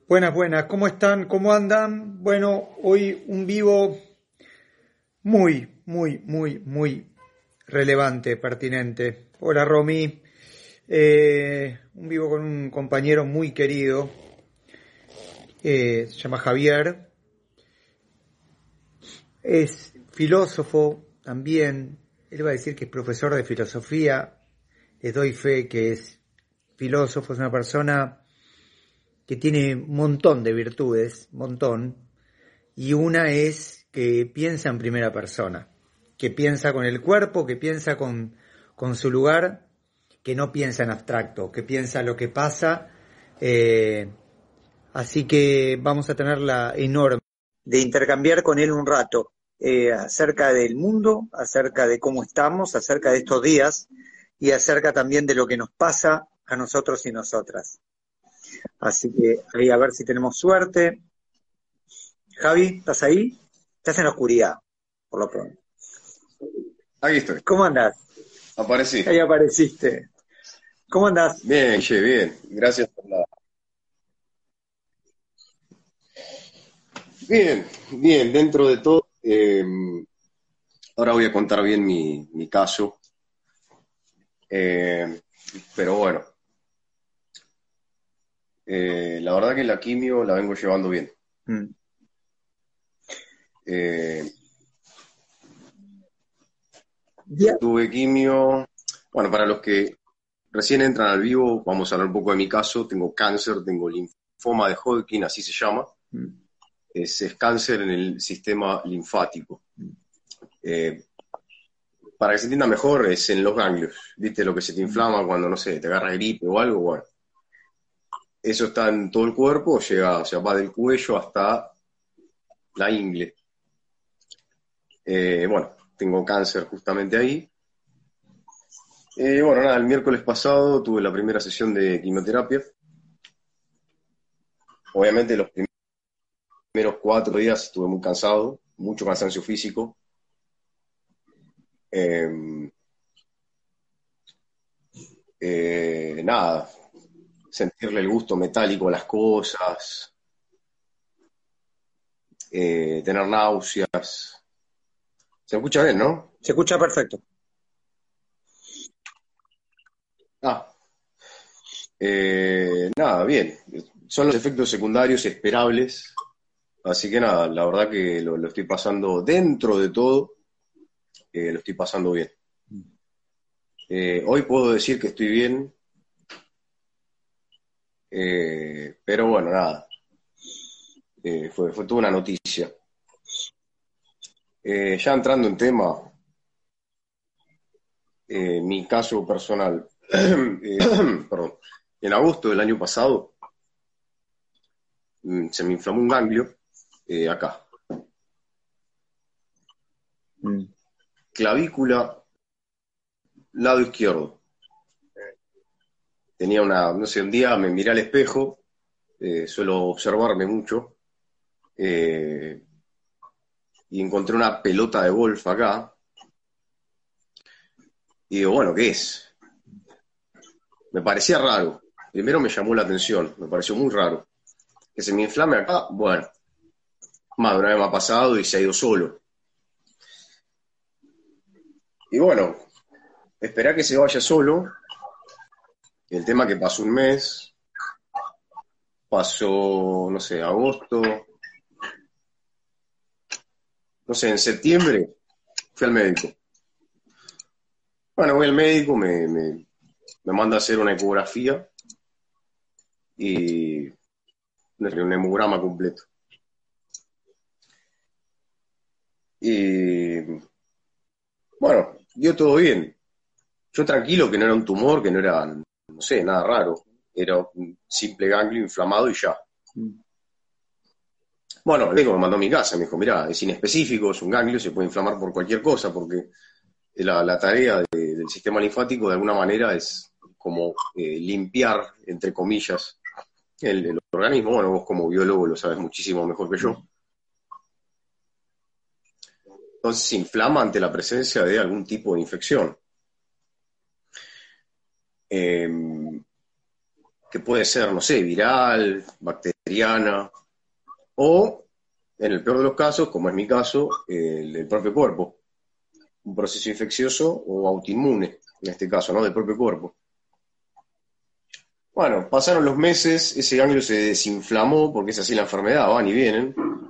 Buenas, buenas, ¿cómo están? ¿Cómo andan? Bueno, hoy un vivo muy relevante, pertinente. Hola Romy. Un vivo con un compañero muy querido, se llama Javier, es filósofo también. Él va a decir que es profesor de filosofía, les doy fe que es filósofo, es una persona que tiene un montón de virtudes, montón. Y una es que piensa en primera persona, que piensa con el cuerpo, que piensa con su lugar, que no piensa en abstracto, que piensa lo que pasa. eh, Así que vamos a tener la enorme de intercambiar con él un rato acerca del mundo, acerca de cómo estamos, acerca de estos días y acerca también de lo que nos pasa a nosotros y nosotras. Así que ahí a ver si tenemos suerte. Javi, ¿estás ahí? Estás en la oscuridad, por lo pronto. Aquí estoy, ¿Cómo andás? aparecí. Ahí apareciste. ¿Cómo andás? Bien, che, bien. Gracias por la. Bien, bien, dentro de todo. Ahora voy a contar bien mi caso. eh, pero bueno, la verdad que la quimio la vengo llevando bien. Mm. Eh, Ya. Tuve quimio. Bueno, para los que recién entran al vivo, vamos a hablar un poco de mi caso. Tengo cáncer, tengo linfoma de Hodgkin, así se llama. Mm. Es cáncer en el sistema linfático. Eh, para que se entienda mejor, es en los ganglios. ¿Viste lo que se te inflama cuando, no sé, te agarra gripe o algo? Bueno, eso está en todo el cuerpo, llega, o sea, va del cuello hasta la ingle. Bueno, tengo cáncer justamente ahí. Bueno, nada, el miércoles pasado tuve la primera sesión de quimioterapia. Obviamente los primeros 4 días estuve muy cansado, mucho cansancio físico. Eh, Nada, sentirle el gusto metálico a las cosas, tener náuseas. ¿Se escucha bien, no? Se escucha perfecto. Ah, nada, bien. Son los efectos secundarios esperables. Así que nada, la verdad que lo estoy pasando dentro de todo, lo estoy pasando bien. Hoy puedo decir que estoy bien, pero bueno, nada, fue toda una noticia. Ya entrando en tema, mi caso personal, perdón, en agosto del año pasado se me inflamó un ganglio acá, Mm. clavícula, lado izquierdo. Tenía no sé, un día me miré al espejo, suelo observarme mucho, eh, y encontré una pelota de golf acá, y digo, bueno, ¿qué es? Me parecía raro, primero me llamó la atención, me pareció muy raro. Que se me inflame acá, bueno, más de una vez me ha pasado y se ha ido solo. Y bueno, esperá que se vaya solo, el tema que pasó un mes, pasó, no sé, agosto, no sé, en septiembre fui al médico. Bueno, voy al médico, me manda a hacer una ecografía y un hemograma completo. Y bueno, dio todo bien. Yo tranquilo que no era un tumor, que no era, no sé, nada raro. Era un simple ganglio inflamado y ya. Mm. Bueno, el médico me mandó a mi casa, me dijo, mirá, es inespecífico, es un ganglio, se puede inflamar por cualquier cosa, porque la tarea del sistema linfático de alguna manera es como limpiar, entre comillas, el organismo. Bueno, vos como biólogo lo sabes muchísimo mejor que yo. Entonces se inflama ante la presencia de algún tipo de infección. ¿Qué que puede ser, no sé, viral, bacteriana, o, en el peor de los casos, como es mi caso, el propio cuerpo. Un proceso infeccioso o autoinmune, en este caso, ¿no? Del propio cuerpo. Bueno, pasaron los meses, ese ganglio se desinflamó, porque es así la enfermedad, van y vienen.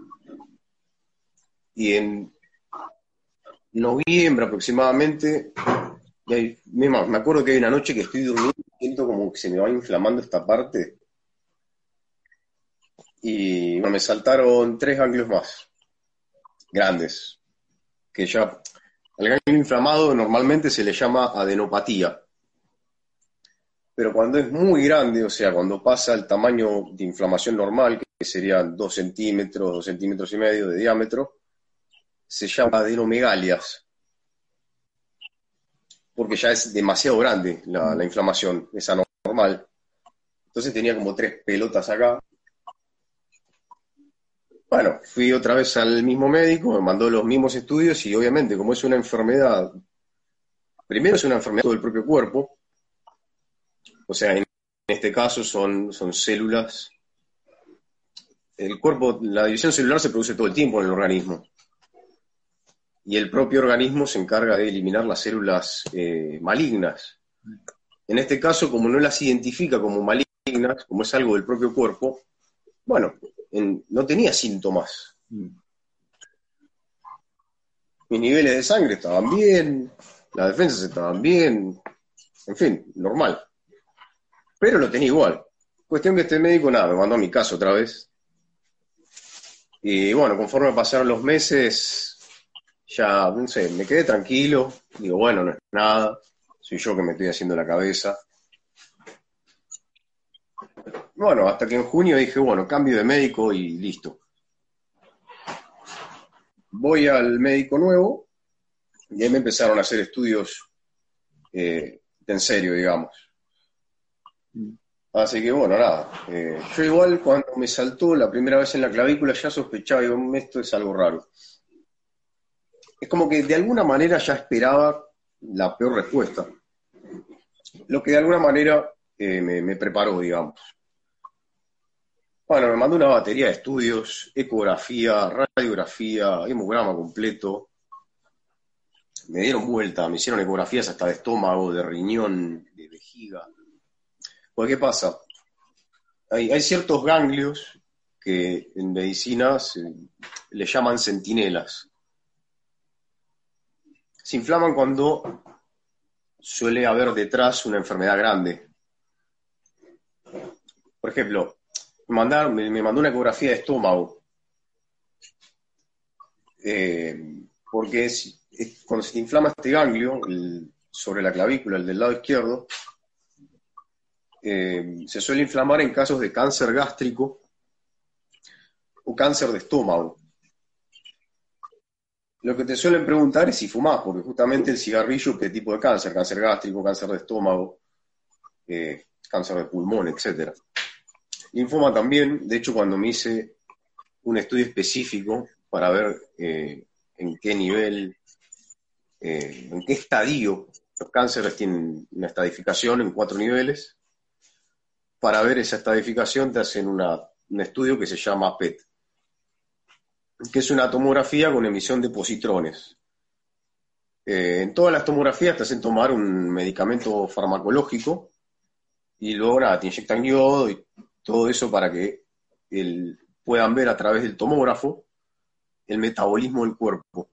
Y en noviembre aproximadamente, me acuerdo que hay una noche que estoy durmiendo y siento como que se me va inflamando esta parte. Y bueno, me saltaron 3 ganglios más, grandes, que ya al ganglio inflamado normalmente se le llama adenopatía. Pero cuando es muy grande, o sea, cuando pasa el tamaño de inflamación normal, que serían 2 centímetros, 2 centímetros y medio de diámetro, se llama adenomegalias, porque ya es demasiado grande la inflamación, es anormal. Entonces tenía como 3 pelotas acá. Bueno, fui otra vez al mismo médico, me mandó los mismos estudios y obviamente como es una enfermedad, primero es una enfermedad del propio cuerpo, o sea, en este caso son células. El cuerpo, la división celular se produce todo el tiempo en el organismo. Y el propio organismo se encarga de eliminar las células malignas. En este caso, como no las identifica como malignas, como es algo del propio cuerpo, bueno, no tenía síntomas. Mis niveles de sangre estaban bien, las defensas estaban bien, en fin, normal. Pero lo tenía igual. Cuestión que este médico, nada, me mandó a mi casa otra vez. Y bueno, conforme pasaron los meses, ya, no sé, me quedé tranquilo. Digo, bueno, no es nada. Soy yo que me estoy haciendo la cabeza. Bueno, hasta que en junio dije, bueno, cambio de médico y listo. Voy al médico nuevo y ahí me empezaron a hacer estudios en serio, digamos. Así que bueno, nada. Yo igual cuando me saltó la primera vez en la clavícula ya sospechaba, digo, esto es algo raro. Es como que de alguna manera ya esperaba la peor respuesta. Lo que de alguna manera me preparó, digamos. Bueno, me mandó una batería de estudios, ecografía, radiografía, hemograma completo. Me dieron vuelta, me hicieron ecografías hasta de estómago, de riñón, de vejiga. Pues, ¿qué pasa? Hay ciertos ganglios que en medicina le llaman centinelas. Se inflaman cuando suele haber detrás una enfermedad grande. Por ejemplo, me mandó una ecografía de estómago. Porque cuando se te inflama este ganglio, sobre la clavícula, el del lado izquierdo, se suele inflamar en casos de cáncer gástrico o cáncer de estómago. Lo que te suelen preguntar es si fumás, porque justamente el cigarrillo, ¿qué tipo de cáncer? Cáncer gástrico, cáncer de estómago, cáncer de pulmón, etc. Linfoma también, de hecho cuando me hice un estudio específico para ver en qué nivel, en qué estadio, los cánceres tienen una estadificación en 4 niveles, para ver esa estadificación te hacen un estudio que se llama PET, que es una tomografía con emisión de positrones. En todas las tomografías te hacen tomar un medicamento farmacológico y luego nada, te inyectan yodo y todo eso para que puedan ver a través del tomógrafo el metabolismo del cuerpo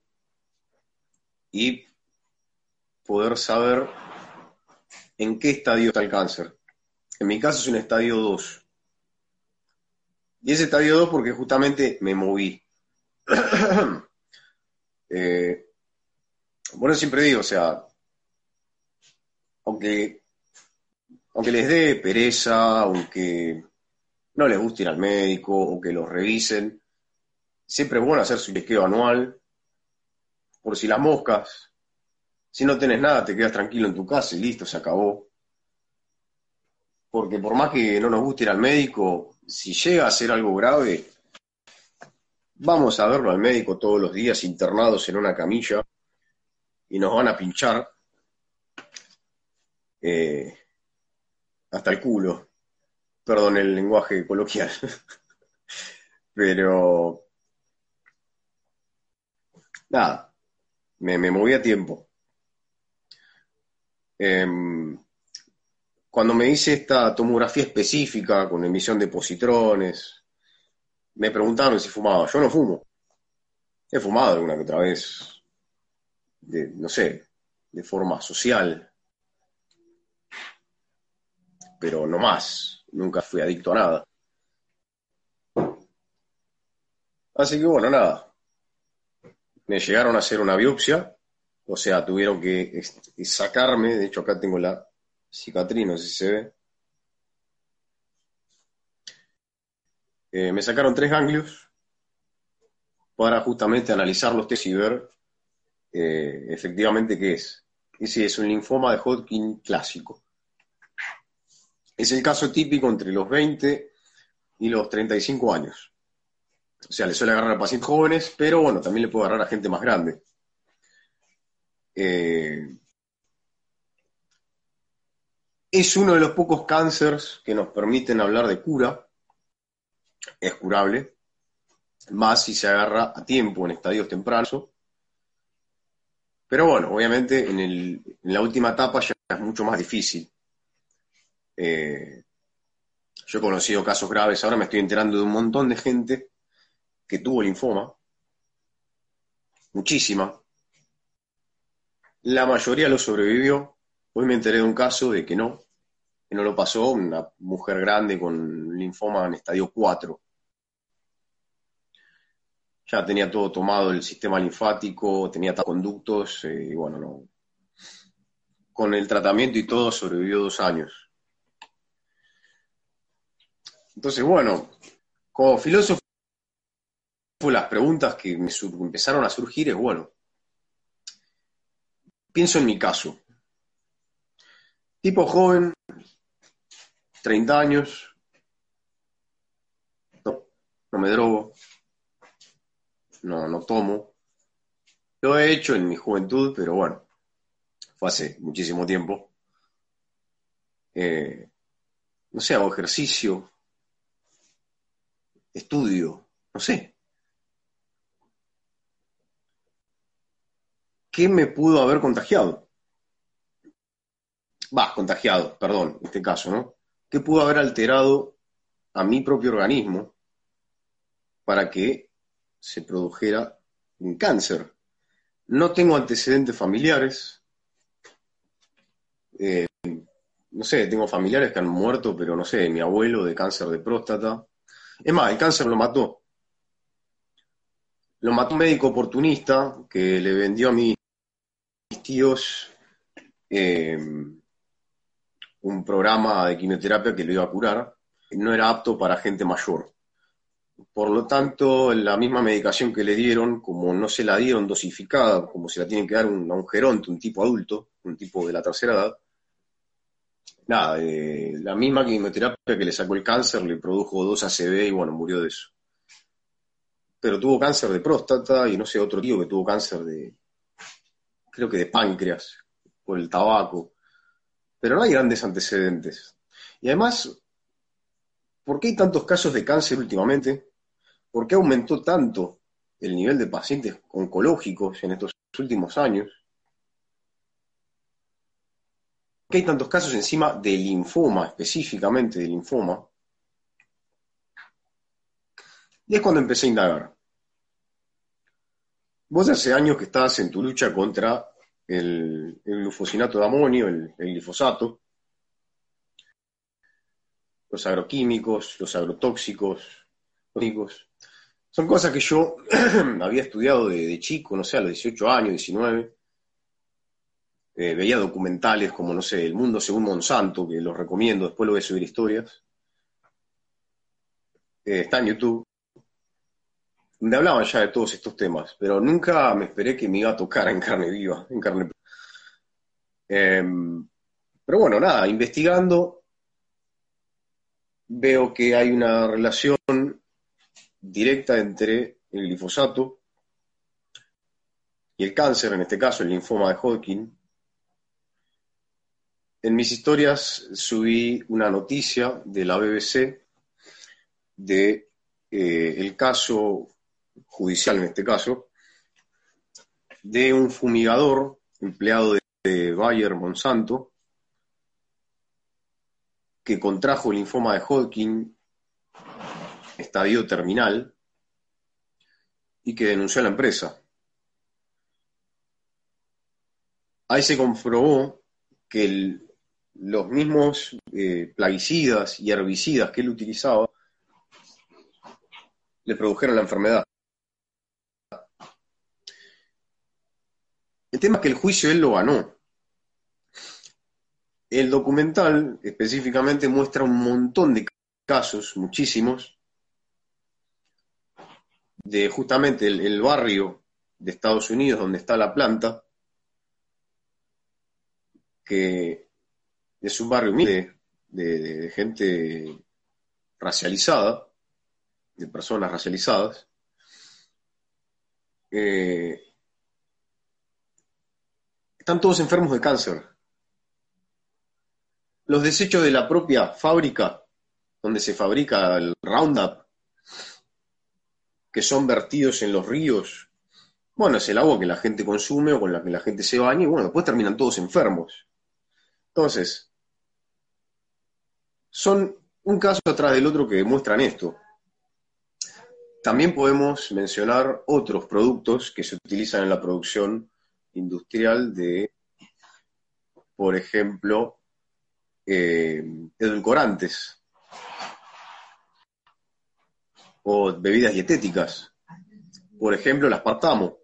y poder saber en qué estadio está el cáncer. En mi caso es un estadio 2. Y ese estadio 2 porque justamente me moví. Bueno, siempre digo, o sea, aunque les dé pereza, aunque no les guste ir al médico o que los revisen, siempre es bueno hacer su chequeo anual, por si las moscas. Si no tenés nada, te quedas tranquilo en tu casa y listo, se acabó. Porque por más que no nos guste ir al médico, si llega a ser algo grave, vamos a verlo al médico todos los días internados en una camilla y nos van a pinchar hasta el culo. Perdón el lenguaje coloquial. Pero, nada, me moví a tiempo. Cuando me hice esta tomografía específica con emisión de positrones, me preguntaron si fumaba. Yo no fumo. He fumado alguna que otra vez, no sé, de forma social, pero no más. Nunca fui adicto a nada. Así que bueno, nada. Me llegaron a hacer una biopsia, o sea, tuvieron que sacarme, de hecho acá tengo la cicatriz, no sé si se ve. Me sacaron 3 ganglios para justamente analizar los test y ver efectivamente qué es. Ese es un linfoma de Hodgkin clásico. Es el caso típico entre los 20 y los 35 años. O sea, le suele agarrar a pacientes jóvenes, pero bueno, también le puede agarrar a gente más grande. Es uno de los pocos cánceres que nos permiten hablar de cura. Es curable, más si se agarra a tiempo, en estadios tempranos. Pero bueno, obviamente en la última etapa ya es mucho más difícil. Yo he conocido casos graves, ahora me estoy enterando de un montón de gente que tuvo linfoma, muchísima. La mayoría lo sobrevivió. Hoy me enteré de un caso de que no lo pasó, una mujer grande con linfoma en estadio 4. Ya tenía todo tomado el sistema linfático, tenía conductos, y bueno, no. Con el tratamiento y todo sobrevivió 2 años. Entonces, bueno, como filósofo, las preguntas que me empezaron a surgir es, bueno, pienso en mi caso. Tipo joven, 30 años, no me drogo, no tomo. Lo he hecho en mi juventud, pero bueno, fue hace muchísimo tiempo. No sé, hago ejercicio, estudio, no sé. ¿Qué me pudo haber contagiado? Contagiado, perdón, en este caso, ¿no? ¿Qué pudo haber alterado a mi propio organismo para que se produjera un cáncer? No tengo antecedentes familiares. No sé, tengo familiares que han muerto, pero no sé, mi abuelo de cáncer de próstata. Es más, el cáncer lo mató. Lo mató un médico oportunista que le vendió a mis tíos un programa de quimioterapia que lo iba a curar. No era apto para gente mayor. Por lo tanto, la misma medicación que le dieron, como no se la dieron dosificada, como se la tienen que dar a un geronte, un tipo adulto, un tipo de la tercera edad, nada, la misma quimioterapia que le sacó el cáncer le produjo 2 ACV y bueno, murió de eso. Pero tuvo cáncer de próstata y no sé, otro tío que tuvo cáncer creo que de páncreas, por el tabaco. Pero no hay grandes antecedentes. Y además, ¿por qué hay tantos casos de cáncer últimamente? ¿Por qué aumentó tanto el nivel de pacientes oncológicos en estos últimos años? ¿Por qué hay tantos casos encima de linfoma, específicamente de linfoma? Y es cuando empecé a indagar. Vos hace años que estás en tu lucha contra el glufosinato de amonio, el glifosato, los agroquímicos, los agrotóxicos, son cosas que yo había estudiado de chico, no sé, a los 18 años, 19. Veía documentales como, no sé, El Mundo Según Monsanto, que los recomiendo, después lo voy a subir historias. Está en YouTube, donde hablaban ya de todos estos temas, pero nunca me esperé que me iba a tocar en carne viva, en carne. Pero bueno, nada, investigando, veo que hay una relación directa entre el glifosato y el cáncer, en este caso el linfoma de Hodgkin. en mis historias subí una noticia de la BBC de el caso judicial, en este caso, de un fumigador empleado de Bayer Monsanto que contrajo el linfoma de Hodgkin, estadio terminal, y que denunció a la empresa. Ahí se comprobó que los mismos plaguicidas y herbicidas que él utilizaba le produjeron la enfermedad. El tema es que el juicio él lo ganó. El documental específicamente muestra un montón de casos, muchísimos, de justamente el barrio de Estados Unidos donde está la planta, que es un barrio humilde de gente racializada, de personas racializadas. Están todos enfermos de cáncer. Los desechos de la propia fábrica donde se fabrica el Roundup, que son vertidos en los ríos, bueno, es el agua que la gente consume o con la que la gente se baña, y bueno, después terminan todos enfermos. Entonces, son un caso atrás del otro que demuestran esto. También podemos mencionar otros productos que se utilizan en la producción industrial de, por ejemplo, edulcorantes o bebidas dietéticas. Por ejemplo, el aspartamo.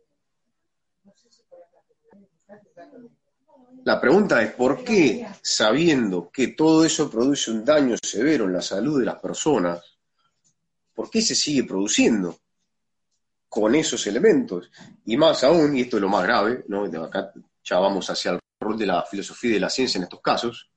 La pregunta es, ¿por qué, sabiendo que todo eso produce un daño severo en la salud de las personas, por qué se sigue produciendo con esos elementos? Y más aún, y esto es lo más grave, ¿no? Acá ya vamos hacia el rol de la filosofía y de la ciencia en estos casos,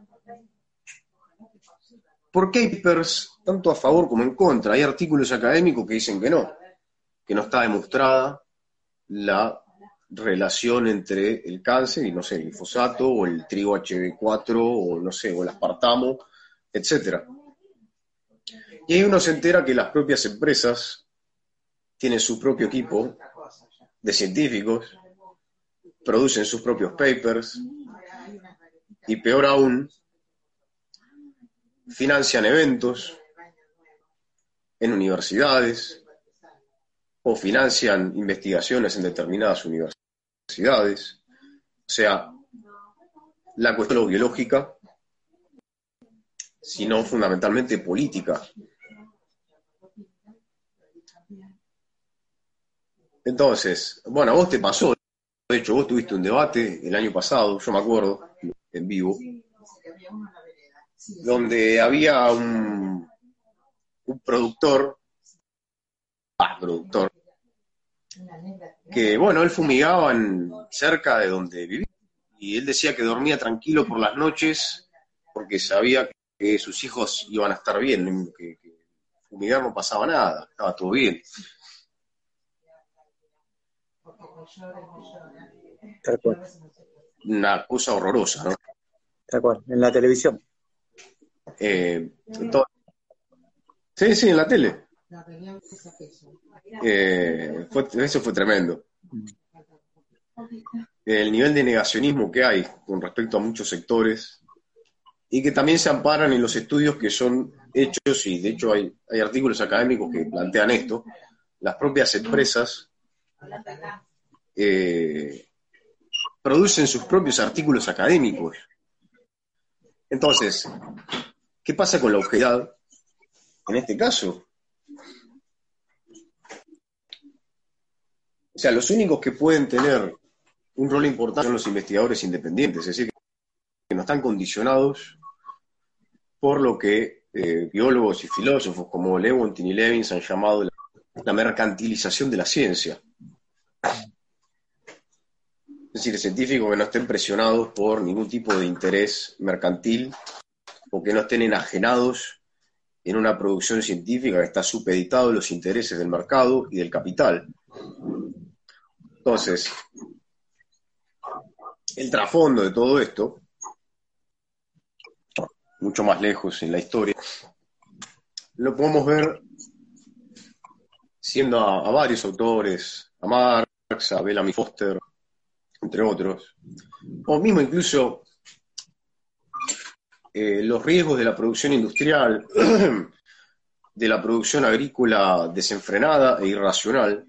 ¿por qué hay papers tanto a favor como en contra? Hay artículos académicos que dicen que no está demostrada la relación entre el cáncer y, no sé, el glifosato o el trigo HB4 o, no sé, o el aspartamo, etc. Y ahí uno se entera que las propias empresas tienen su propio equipo de científicos, producen sus propios papers y, peor aún, financian eventos en universidades o financian investigaciones en determinadas universidades. O sea, la cuestión no biológica, sino fundamentalmente política. Entonces, bueno, a vos te pasó, de hecho, vos tuviste un debate el año pasado, yo me acuerdo, en vivo, donde había un productor, que, bueno, él fumigaba cerca de donde vivía, y él decía que dormía tranquilo por las noches porque sabía que sus hijos iban a estar bien, que fumigar no pasaba nada, estaba todo bien. Tal cual. Una cosa horrorosa, ¿no? Tal cual, en la televisión. Entonces, sí, en la tele. Eso fue tremendo. El nivel de negacionismo que hay con respecto a muchos sectores y que también se amparan en los estudios que son hechos, y de hecho hay artículos académicos que plantean esto. Las propias empresas producen sus propios artículos académicos. Entonces, ¿qué pasa con la objetividad en este caso? O sea, los únicos que pueden tener un rol importante son los investigadores independientes, es decir, que no están condicionados por lo que biólogos y filósofos como Lewontin y Levins han llamado la mercantilización de la ciencia. Es decir, científicos que no estén presionados por ningún tipo de interés mercantil o que no estén enajenados en una producción científica que está supeditado a los intereses del mercado y del capital. Entonces, el trasfondo de todo esto mucho más lejos en la historia, lo podemos ver siendo a varios autores, a Marx, a Bellamy Foster, entre otros, o mismo incluso los riesgos de la producción industrial, de la producción agrícola desenfrenada e irracional.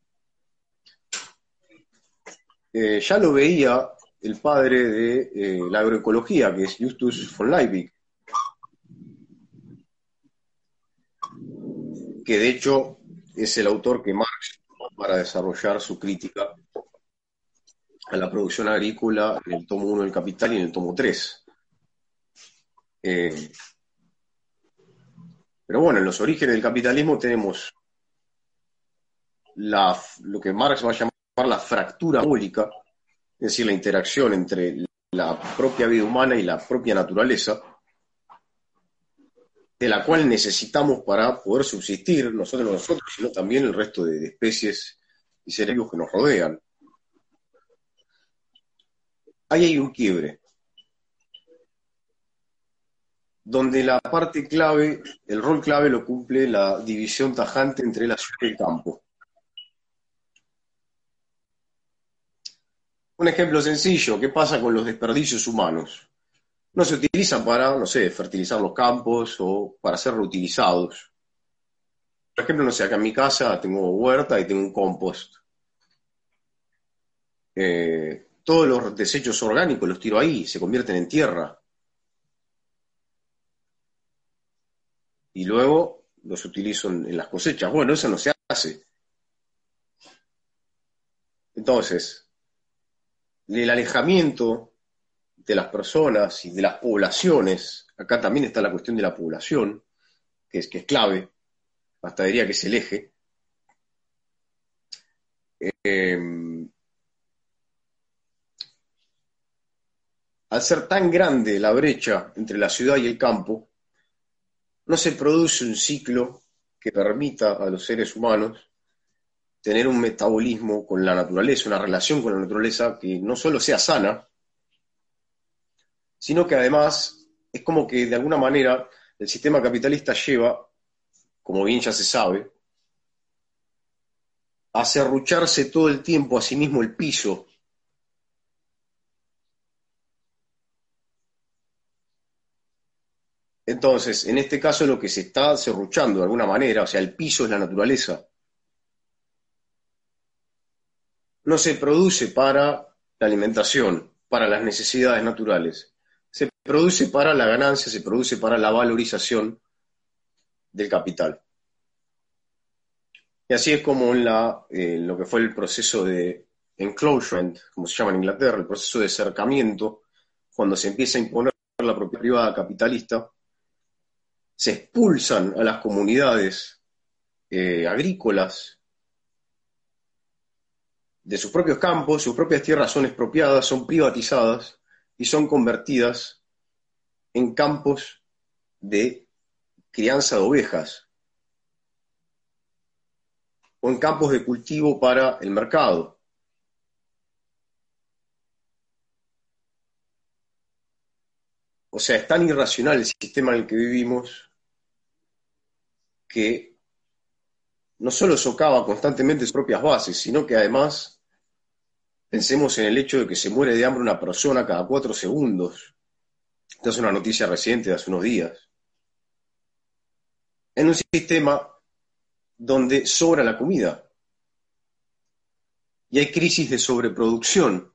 Ya lo veía el padre de la agroecología, que es Justus von Liebig, que de hecho es el autor que Marx usó para desarrollar su crítica a la producción agrícola en el tomo 1 del Capital y en el tomo 3. Pero bueno, en los orígenes del capitalismo tenemos lo que Marx va a llamar la fractura metabólica, es decir, la interacción entre la propia vida humana y la propia naturaleza, de la cual necesitamos para poder subsistir, no solo nosotros, sino también el resto de especies y seres vivos que nos rodean. Ahí hay un quiebre, donde la parte clave, el rol clave lo cumple la división tajante entre la ciudad y el campo. Un ejemplo sencillo, ¿qué pasa con los desperdicios humanos? No se utilizan para, no sé, fertilizar los campos o para ser reutilizados. Por ejemplo, no sé, acá en mi casa tengo huerta y tengo un compost. Todos los desechos orgánicos los tiro ahí, se convierten en tierra. Y luego los utilizo en las cosechas. Bueno, eso no se hace. Entonces, el alejamiento de las personas y de las poblaciones, acá también está la cuestión de la población, que es clave, hasta diría que es el eje. Al ser tan grande la brecha entre la ciudad y el campo, no se produce un ciclo que permita a los seres humanos tener un metabolismo con la naturaleza, una relación con la naturaleza que no solo sea sana, sino que además es como que de alguna manera el sistema capitalista lleva, como bien ya se sabe, a serrucharse todo el tiempo a sí mismo el piso. Entonces, en este caso lo que se está serruchando de alguna manera, o sea, el piso es la naturaleza, no se produce para la alimentación, para las necesidades naturales. Se produce para la ganancia, se produce para la valorización del capital. Y así es como en lo que fue el proceso de enclosement, como se llama en Inglaterra, el proceso de cercamiento, cuando se empieza a imponer la propiedad privada capitalista, se expulsan a las comunidades agrícolas de sus propios campos, sus propias tierras son expropiadas, son privatizadas y son convertidas en campos de crianza de ovejas o en campos de cultivo para el mercado. O sea, es tan irracional el sistema en el que vivimos que no solo socava constantemente sus propias bases, sino que además pensemos en el hecho de que se muere de hambre una persona cada 4 segundos. Esta es una noticia reciente de hace unos días. En un sistema donde sobra la comida y hay crisis de sobreproducción,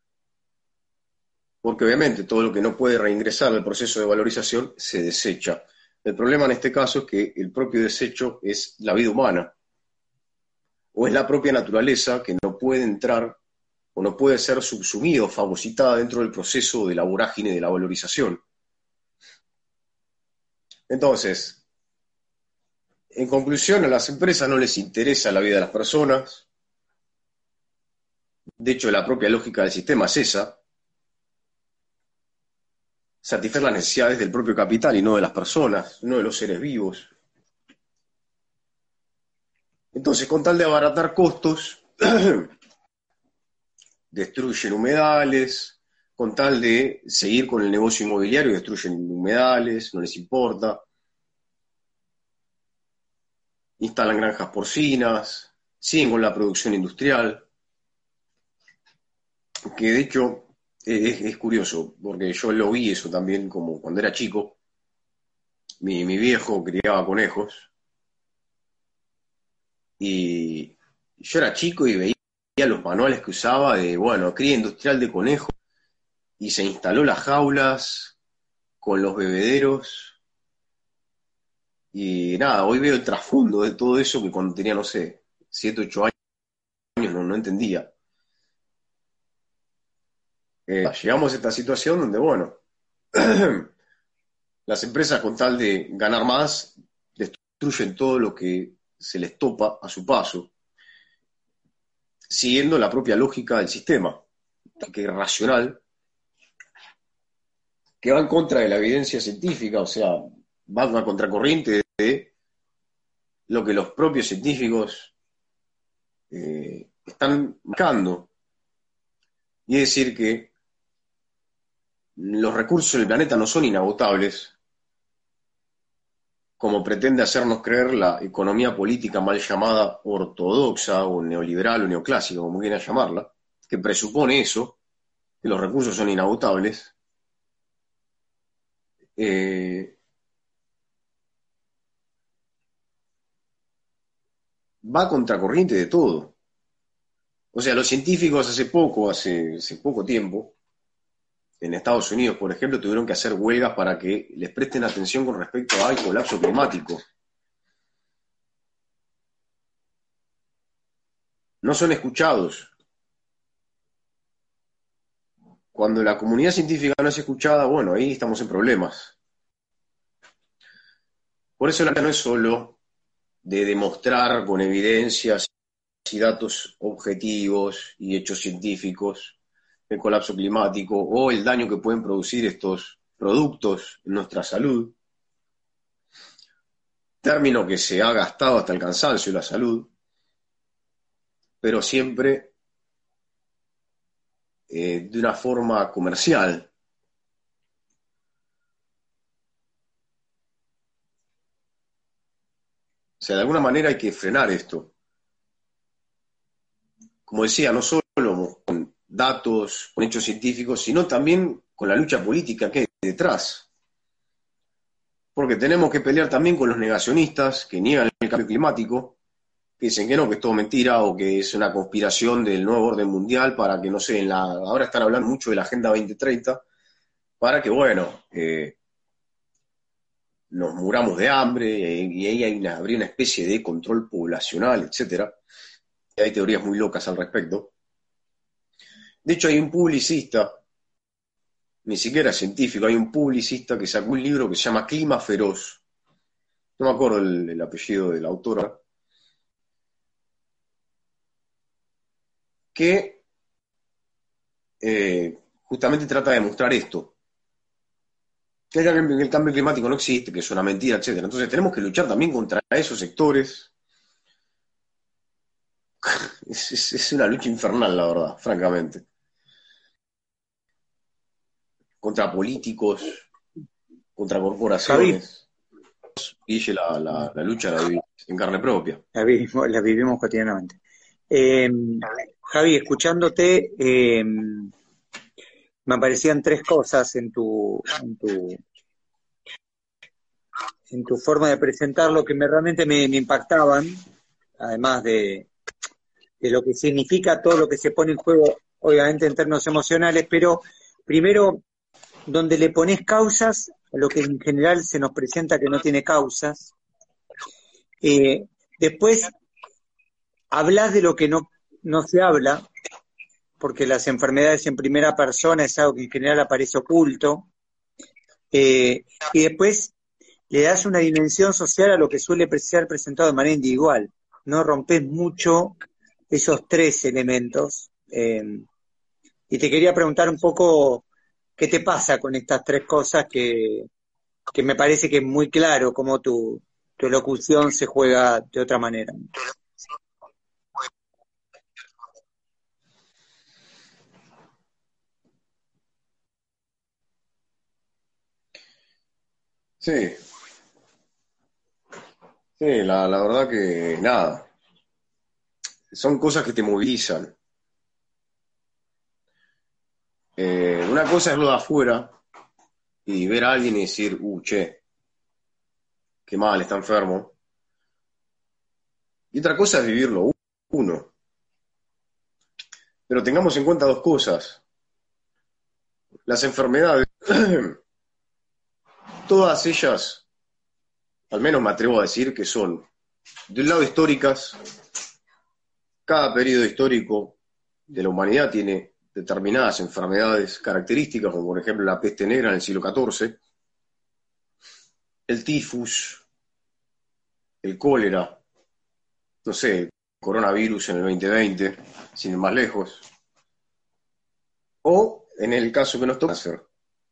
porque obviamente todo lo que no puede reingresar al proceso de valorización se desecha. El problema en este caso es que el propio desecho es la vida humana, o es la propia naturaleza que no puede entrar o no puede ser subsumida o fagocitada dentro del proceso de la vorágine de la valorización. Entonces, en conclusión, a las empresas no les interesa la vida de las personas. De hecho, la propia lógica del sistema es esa: satisfacer las necesidades del propio capital y no de las personas, no de los seres vivos. Entonces, con tal de abaratar costos, destruyen humedales, con tal de seguir con el negocio inmobiliario, destruyen humedales, no les importa, instalan granjas porcinas, siguen con la producción industrial, que de hecho es curioso, porque yo lo vi eso también como cuando era chico. Mi viejo criaba conejos y yo era chico y veía los manuales que usaba de, bueno, cría industrial de conejos y se instaló las jaulas con los bebederos y nada, hoy veo el trasfondo de todo eso que cuando tenía, no sé, 7 8 años no entendía. Llegamos a esta situación donde, bueno, las empresas con tal de ganar más destruyen todo lo que se les topa a su paso, siguiendo la propia lógica del sistema, que es racional, que va en contra de la evidencia científica, o sea, va a contracorriente de lo que los propios científicos están marcando. Y es decir que los recursos del planeta no son inagotables, como pretende hacernos creer la economía política mal llamada ortodoxa o neoliberal o neoclásica, como quieran llamarla, que presupone eso, que los recursos son inagotables. Va a contracorriente de todo. O sea, los científicos hace poco tiempo, en Estados Unidos, por ejemplo, tuvieron que hacer huelgas para que les presten atención con respecto al colapso climático. No son escuchados. Cuando la comunidad científica no es escuchada, bueno, ahí estamos en problemas. Por eso la no es solo de demostrar con evidencias y datos objetivos y hechos científicos el colapso climático o el daño que pueden producir estos productos en nuestra salud, término que se ha gastado hasta el cansancio, la salud, pero siempre de una forma comercial. O sea, de alguna manera hay que frenar esto. Como decía, no solo con datos, con hechos científicos, sino también con la lucha política que hay detrás. Porque tenemos que pelear también con los negacionistas que niegan el cambio climático, que dicen que no, que es todo mentira o que es una conspiración del nuevo orden mundial para que, no sé, ahora están hablando mucho de la Agenda 2030, para que, bueno, nos muramos de hambre y ahí habría una especie de control poblacional, etcétera. Y hay teorías muy locas al respecto. De hecho, hay un publicista, ni siquiera científico, hay un publicista que sacó un libro que se llama Clima Feroz. No me acuerdo el apellido de la autora, que justamente trata de mostrar esto, que el cambio climático no existe, que es una mentira, etcétera. Entonces tenemos que luchar también contra esos sectores. Es una lucha infernal, la verdad, francamente. Contra políticos, contra Javi, corporaciones. Y la lucha la viví en carne propia. la vivimos cotidianamente. Javi, escuchándote, me aparecían tres cosas en tu forma de presentarlo que realmente me impactaban, además de lo que significa todo lo que se pone en juego, obviamente en términos emocionales, pero primero, donde le pones causas a lo que en general se nos presenta que no tiene causas. Después, hablas de lo que no se habla, porque las enfermedades en primera persona es algo que en general aparece oculto. Y después le das una dimensión social a lo que suele ser presentado de manera individual. No rompes mucho esos tres elementos. Y te quería preguntar un poco qué te pasa con estas tres cosas que me parece que es muy claro cómo tu elocución se juega de otra manera. Sí, sí, la verdad que nada, son cosas que te movilizan. Una cosa es lo de afuera y ver a alguien y decir, che, qué mal, está enfermo. Y otra cosa es vivirlo uno. Pero tengamos en cuenta dos cosas. Las enfermedades, todas ellas, al menos me atrevo a decir que son, de un lado históricas, cada periodo histórico de la humanidad tiene determinadas enfermedades características, como por ejemplo la peste negra en el siglo XIV, el tifus, el cólera, no sé, el coronavirus en el 2020, sin ir más lejos, o en el caso que nos toca hacer,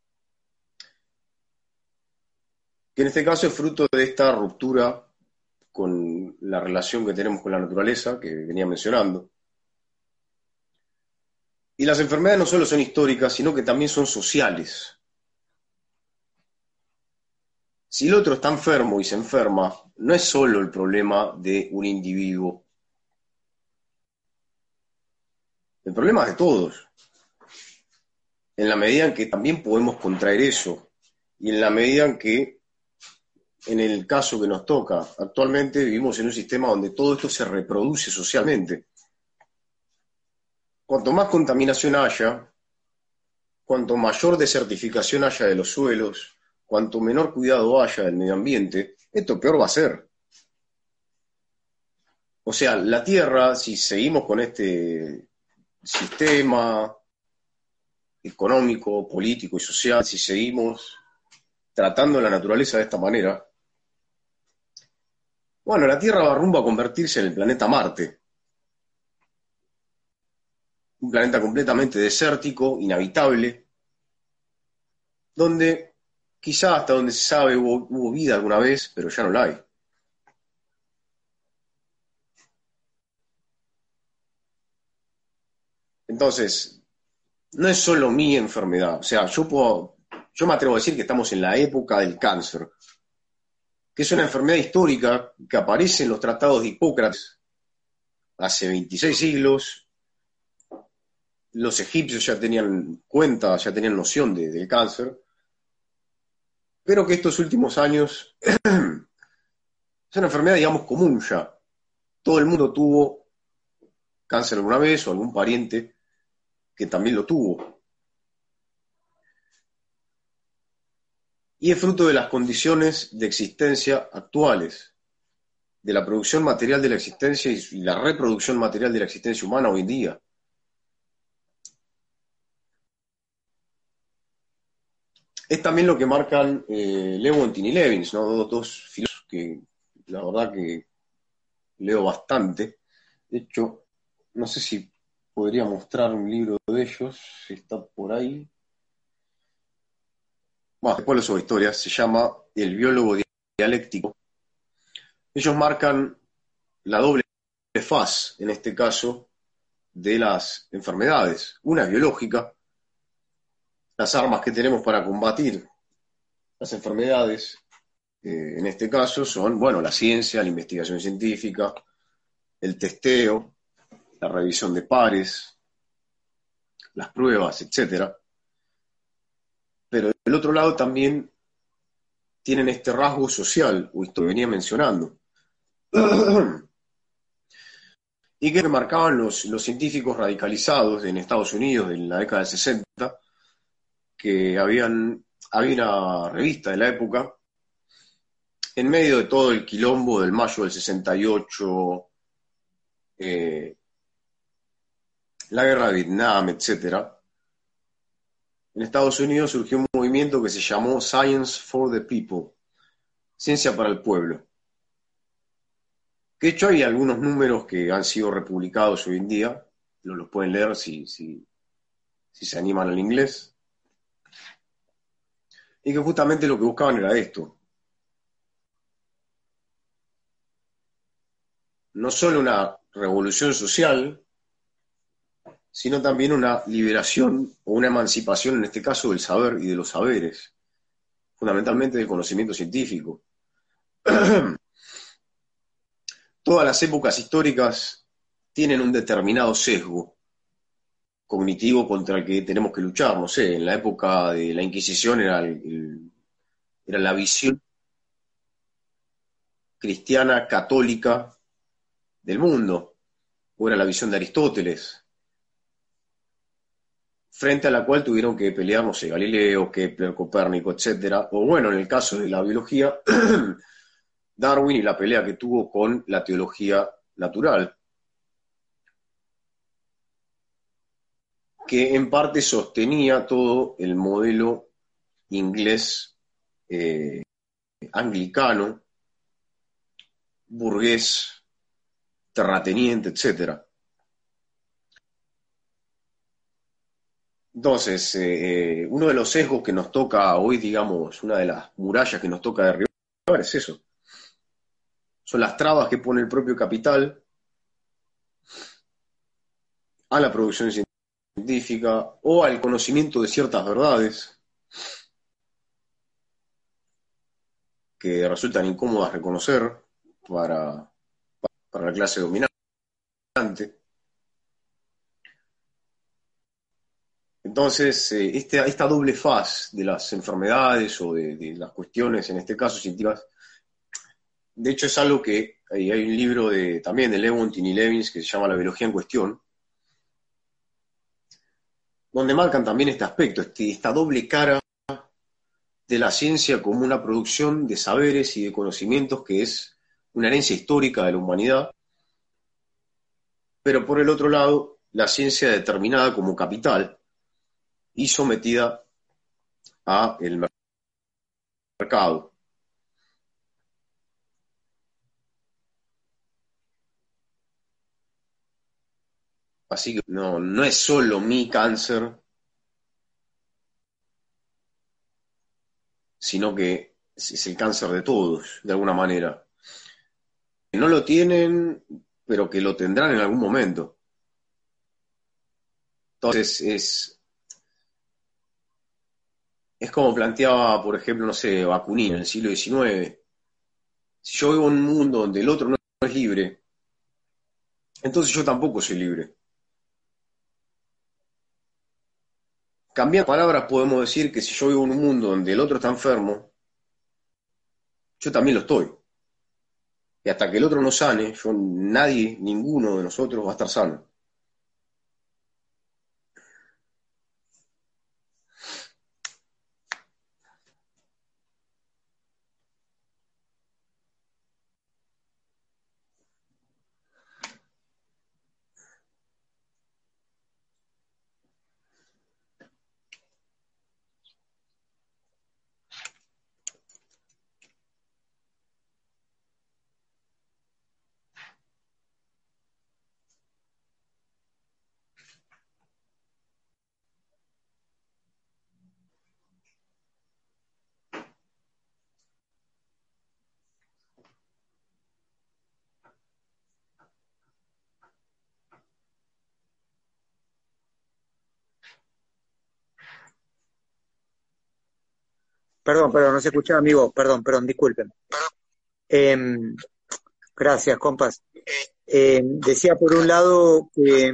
que en este caso es fruto de esta ruptura con la relación que tenemos con la naturaleza, que venía mencionando. Y las enfermedades no solo son históricas, sino que también son sociales. Si el otro está enfermo y se enferma, no es solo el problema de un individuo. El problema es de todos. En la medida en que también podemos contraer eso, y en la medida en que, en el caso que nos toca, actualmente vivimos en un sistema donde todo esto se reproduce socialmente. Cuanto más contaminación haya, cuanto mayor desertificación haya de los suelos, cuanto menor cuidado haya del medio ambiente, esto peor va a ser. O sea, la Tierra, si seguimos con este sistema económico, político y social, si seguimos tratando la naturaleza de esta manera, bueno, la Tierra va rumbo a convertirse en el planeta Marte. Un planeta completamente desértico, inhabitable, donde quizá hasta donde se sabe hubo vida alguna vez, pero ya no la hay. Entonces, no es solo mi enfermedad, o sea, yo me atrevo a decir que estamos en la época del cáncer, que es una enfermedad histórica que aparece en los tratados de Hipócrates hace 26 siglos. Los egipcios ya tenían cuenta, ya tenían noción del cáncer, pero que estos últimos años es una enfermedad, digamos, común ya. Todo el mundo tuvo cáncer alguna vez o algún pariente que también lo tuvo. Y es fruto de las condiciones de existencia actuales, de la producción material de la existencia y la reproducción material de la existencia humana hoy en día. Es también lo que marcan Lewontin y Levins, ¿no? Dos filósofos que la verdad que leo bastante. De hecho, no sé si podría mostrar un libro de ellos, si está por ahí. Bueno, después lo subo historias, se llama El biólogo dialéctico. Ellos marcan la doble faz, en este caso, de las enfermedades. Una es biológica, las armas que tenemos para combatir las enfermedades, en este caso son, bueno, la ciencia, la investigación científica, el testeo, la revisión de pares, las pruebas, etcétera. Pero del otro lado también tienen este rasgo social, o esto que venía mencionando, y que marcaban los científicos radicalizados en Estados Unidos en la década del 60, que había una revista de la época, en medio de todo el quilombo del mayo del 68, la guerra de Vietnam, etcétera. En Estados Unidos surgió un movimiento que se llamó Science for the People, Ciencia para el Pueblo. De hecho, hay algunos números que han sido republicados hoy en día, los pueden leer si se animan al inglés, y que justamente lo que buscaban era esto. No solo una revolución social, sino también una liberación o una emancipación, en este caso, del saber y de los saberes. fundamentalmente del conocimiento científico. Todas las épocas históricas tienen un determinado sesgo cognitivo contra el que tenemos que luchar. No sé, en la época de la Inquisición era la visión cristiana católica del mundo, o era la visión de Aristóteles, frente a la cual tuvieron que pelear, no sé, Galileo, Kepler, Copérnico, etcétera. O bueno, en el caso de la biología, Darwin y la pelea que tuvo con la teología natural, que en parte sostenía todo el modelo inglés anglicano, burgués, terrateniente, etcétera. Entonces, uno de los sesgos que nos toca hoy, digamos, una de las murallas que nos toca derribar es eso. Son las trabas que pone el propio capital a la producción científica o al conocimiento de ciertas verdades que resultan incómodas reconocer para la clase dominante. Entonces, esta doble faz de las enfermedades o de las cuestiones, en este caso científicas, de hecho es algo que hay un libro también de Lewontin y Levins que se llama La biología en cuestión, donde marcan también este aspecto, esta doble cara de la ciencia como una producción de saberes y de conocimientos que es una herencia histórica de la humanidad, pero por el otro lado, la ciencia determinada como capital y sometida a el mercado. Así que no es solo mi cáncer, sino que es el cáncer de todos, de alguna manera. Que no lo tienen, pero que lo tendrán en algún momento. Entonces es como planteaba, por ejemplo, no sé, Bakunin en el siglo XIX. Si yo vivo en un mundo donde el otro no es libre, entonces yo tampoco soy libre. Cambiando palabras podemos decir que si yo vivo en un mundo donde el otro está enfermo, yo también lo estoy. Y hasta que el otro no sane, nadie, ninguno de nosotros va a estar sano. Perdón, no se escuchaba, amigo. Perdón, disculpen. Gracias, compas. Decía por un lado que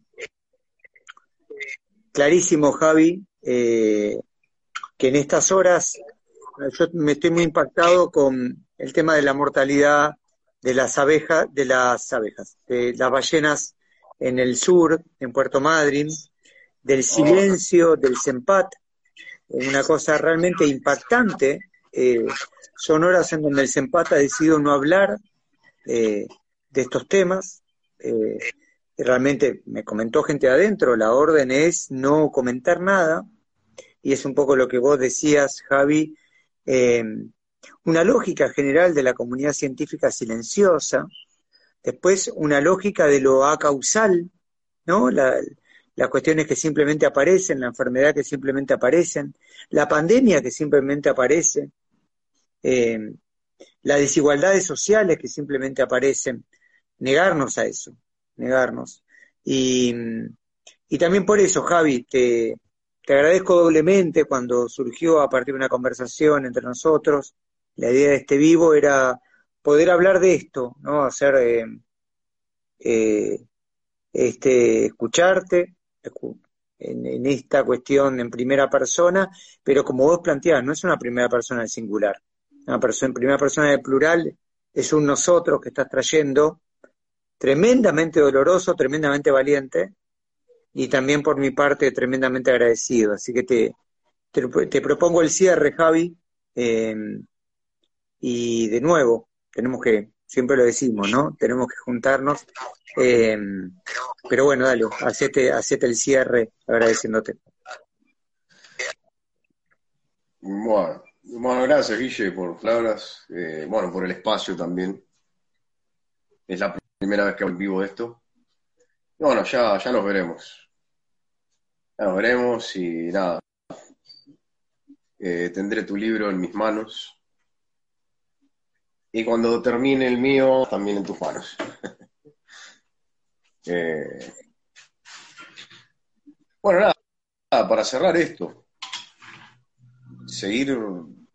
clarísimo, Javi, que en estas horas yo me estoy muy impactado con el tema de la mortalidad de las abejas, de las ballenas en el sur, en Puerto Madryn, del silencio del CENPAT, una cosa realmente impactante. Son horas en donde el CENPAT ha decidido no hablar de estos temas. Realmente me comentó gente de adentro, la orden es no comentar nada, y es un poco lo que vos decías, Javi, una lógica general de la comunidad científica silenciosa, después una lógica de lo acausal, ¿no? Las cuestiones que simplemente aparecen, la enfermedad que simplemente aparecen, la pandemia que simplemente aparece, las desigualdades sociales que simplemente aparecen, negarnos a eso, negarnos. Y también por eso, Javi, te agradezco doblemente cuando surgió a partir de una conversación entre nosotros. La idea de este vivo era poder hablar de esto, ¿no? Hacer, eh, escucharte en esta cuestión en primera persona, pero como vos planteás, no es una primera persona en singular. Una persona en primera persona de plural es un nosotros que estás trayendo, tremendamente doloroso, tremendamente valiente, y también por mi parte tremendamente agradecido. Así que te propongo el cierre, Javi, eh, y de nuevo, tenemos que, siempre lo decimos, ¿no? Tenemos que juntarnos, eh, pero bueno, dale, hacete el cierre agradeciéndote. Bueno, gracias, Guille, por palabras, bueno, por el espacio también. Es la primera vez que vivo esto. Y bueno, ya nos veremos. Ya nos veremos y nada. Tendré tu libro en mis manos. Y cuando termine el mío, también en tus manos. Eh, bueno, nada, para cerrar esto, seguir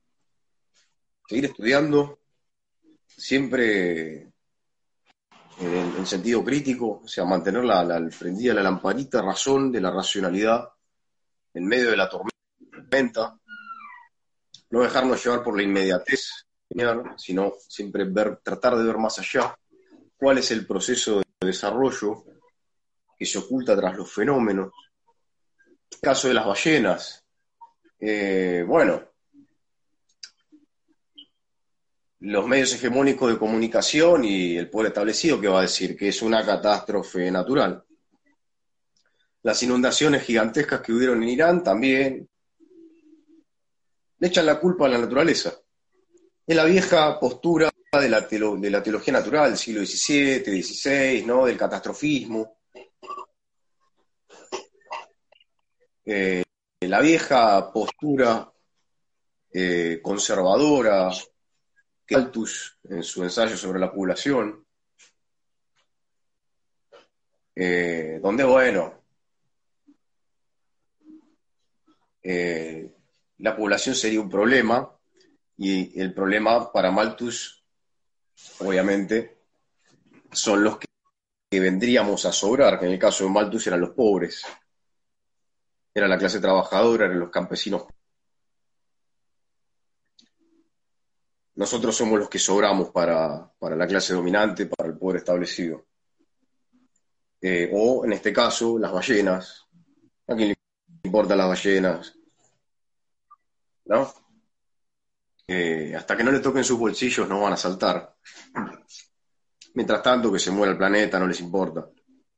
estudiando, siempre en sentido crítico, o sea, mantener prendida la lamparita razón de la racionalidad en medio de la tormenta, no dejarnos llevar por la inmediatez, sino siempre tratar de ver más allá cuál es el proceso de desarrollo que se oculta tras los fenómenos. El caso de las ballenas, bueno, los medios hegemónicos de comunicación y el poder establecido que va a decir que es una catástrofe natural. Las inundaciones gigantescas que hubieron en Irán también le echan la culpa a la naturaleza. Es la vieja postura de la teología natural del siglo XVII, XVI, ¿no? Del catastrofismo. La vieja postura conservadora que Malthus en su ensayo sobre la población, donde, bueno, la población sería un problema, y el problema para Malthus, obviamente, son los que vendríamos a sobrar, que en el caso de Malthus eran los pobres, era la clase trabajadora, eran los campesinos. Nosotros somos los que sobramos para la clase dominante, para el poder establecido. O, en este caso, las ballenas. ¿A quién le importan las ballenas? ¿No? Hasta que no le toquen sus bolsillos no van a saltar. Mientras tanto, que se muera el planeta, no les importa.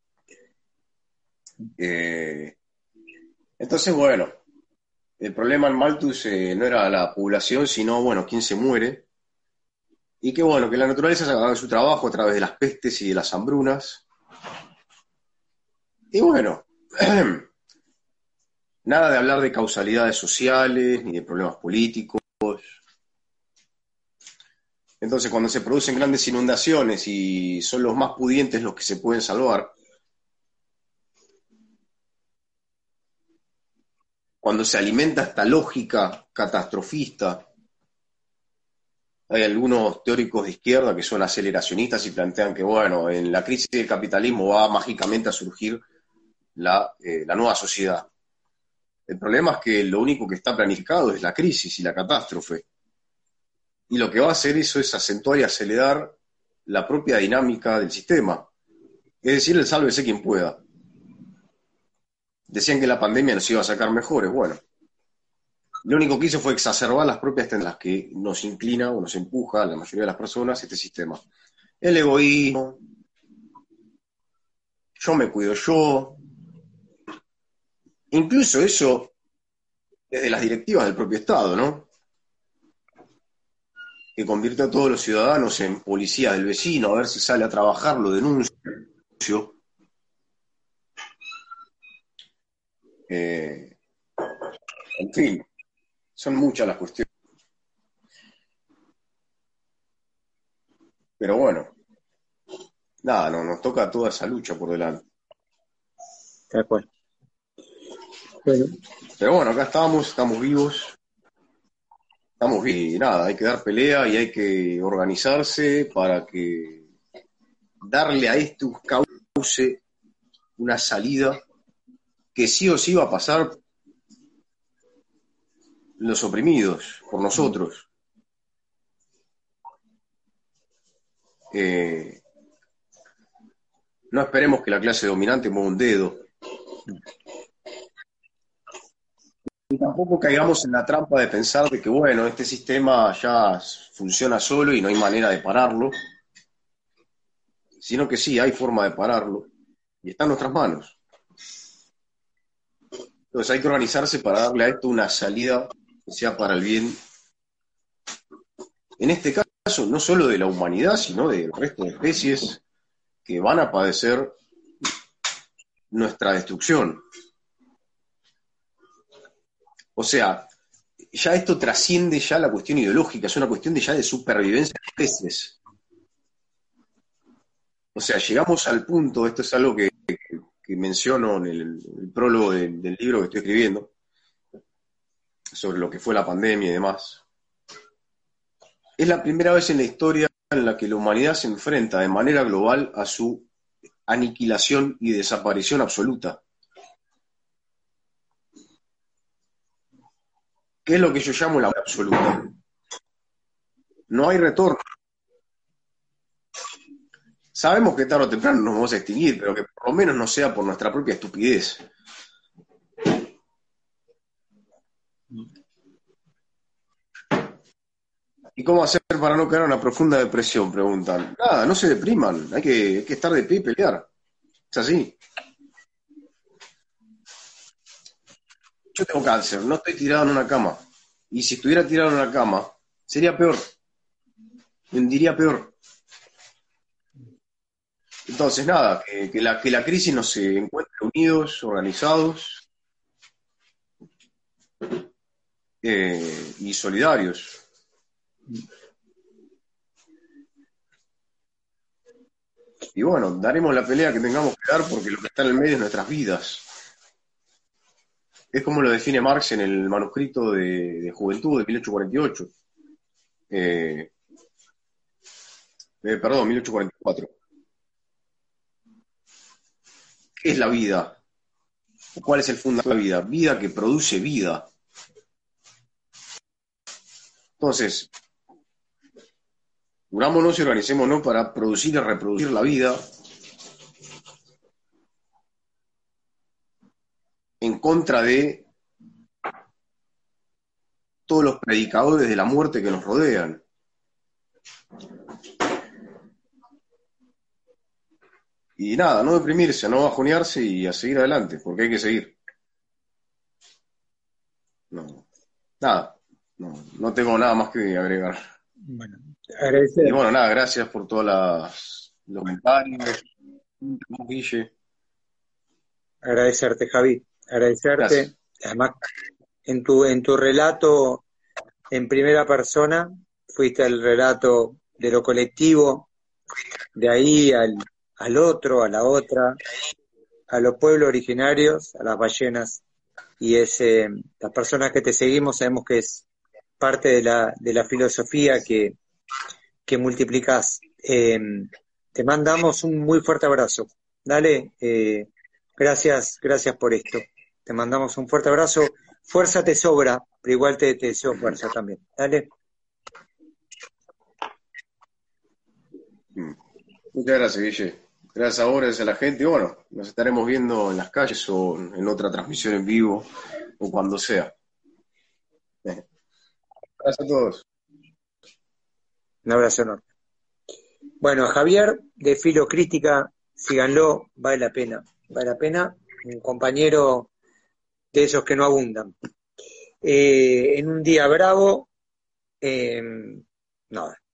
Entonces, bueno, el problema en Malthus no era la población, sino, bueno, quién se muere. Y que, bueno, que la naturaleza haga su trabajo a través de las pestes y de las hambrunas. Y bueno, nada de hablar de causalidades sociales ni de problemas políticos. Entonces, cuando se producen grandes inundaciones y son los más pudientes los que se pueden salvar, cuando se alimenta esta lógica catastrofista, hay algunos teóricos de izquierda que son aceleracionistas y plantean que, bueno, en la crisis del capitalismo va mágicamente a surgir la nueva sociedad. El problema es que lo único que está planificado es la crisis y la catástrofe. Y lo que va a hacer eso es acentuar y acelerar la propia dinámica del sistema. Es decir, el sálvese quien pueda. Decían que la pandemia nos iba a sacar mejores. Bueno, lo único que hizo fue exacerbar las propias tendencias que nos inclina o nos empuja a la mayoría de las personas este sistema. El egoísmo, yo me cuido yo, incluso eso desde las directivas del propio Estado, ¿no? Que convierte a todos los ciudadanos en policía del vecino, a ver si sale a trabajar, lo denuncio. En fin, son muchas las cuestiones. Pero bueno, nada, nos toca toda esa lucha por delante. Tal cual. Bueno, Pero bueno, acá estamos vivos, y nada, hay que dar pelea y hay que organizarse para que darle a esto un cauce, una salida, que sí o sí va a pasar los oprimidos, por nosotros. No esperemos que la clase dominante mueva un dedo. Y tampoco caigamos en la trampa de pensar de que, bueno, este sistema ya funciona solo y no hay manera de pararlo, sino que sí, hay forma de pararlo y está en nuestras manos. Entonces hay que organizarse para darle a esto una salida que sea para el bien, en este caso, no solo de la humanidad, sino del resto de especies que van a padecer nuestra destrucción. O sea, ya esto trasciende ya la cuestión ideológica, es una cuestión ya de supervivencia de especies. O sea, llegamos al punto, esto es algo que menciono en el prólogo del libro que estoy escribiendo, sobre lo que fue la pandemia y demás. Es la primera vez en la historia en la que la humanidad se enfrenta de manera global a su aniquilación y desaparición absoluta. ¿Qué es lo que yo llamo la absoluta? No hay retorno. Sabemos que tarde o temprano nos vamos a extinguir, pero que por lo menos no sea por nuestra propia estupidez. ¿Y cómo hacer para no caer en una profunda depresión? Preguntan. Nada, no se depriman, hay que estar de pie y pelear. Es así. Yo tengo cáncer, no estoy tirado en una cama. Y si estuviera tirado en una cama, sería peor. Me diría peor. Entonces, nada, que la crisis nos encuentre unidos, organizados y solidarios. Y bueno, daremos la pelea que tengamos que dar porque lo que está en el medio es nuestras vidas. Es como lo define Marx en el manuscrito de Juventud de 1848. Perdón, 1844. ¿Qué es la vida? ¿Cuál es el fundamento de la vida? Vida que produce vida. Entonces, unámonos y organicémonos para producir y reproducir la vida en contra de todos los predicadores de la muerte que nos rodean. Y nada, no deprimirse, no bajonearse y a seguir adelante, porque hay que seguir. No, nada, no tengo nada más que agregar. bueno, agradecer. Y bueno, nada, gracias por todos los comentarios, Guille. Agradecerte, Javi, agradecerte. Gracias. Además, en tu relato en primera persona, fuiste el relato de lo colectivo, de ahí al otro, a la otra, a los pueblos originarios, a las ballenas, y las personas que te seguimos sabemos que es parte de la filosofía que multiplicás. Te mandamos un muy fuerte abrazo. Dale, gracias por esto. Te mandamos un fuerte abrazo. Fuerza te sobra, pero igual te deseo fuerza también. Dale. Muchas gracias, Guille. Gracias a vos, gracias a la gente. Y bueno, nos estaremos viendo en las calles o en otra transmisión en vivo o cuando sea. Gracias a todos. Un abrazo enorme. Bueno, Javier, de Filocrítica, síganlo, vale la pena. Vale la pena. Un compañero de esos que no abundan. En un día bravo, nada.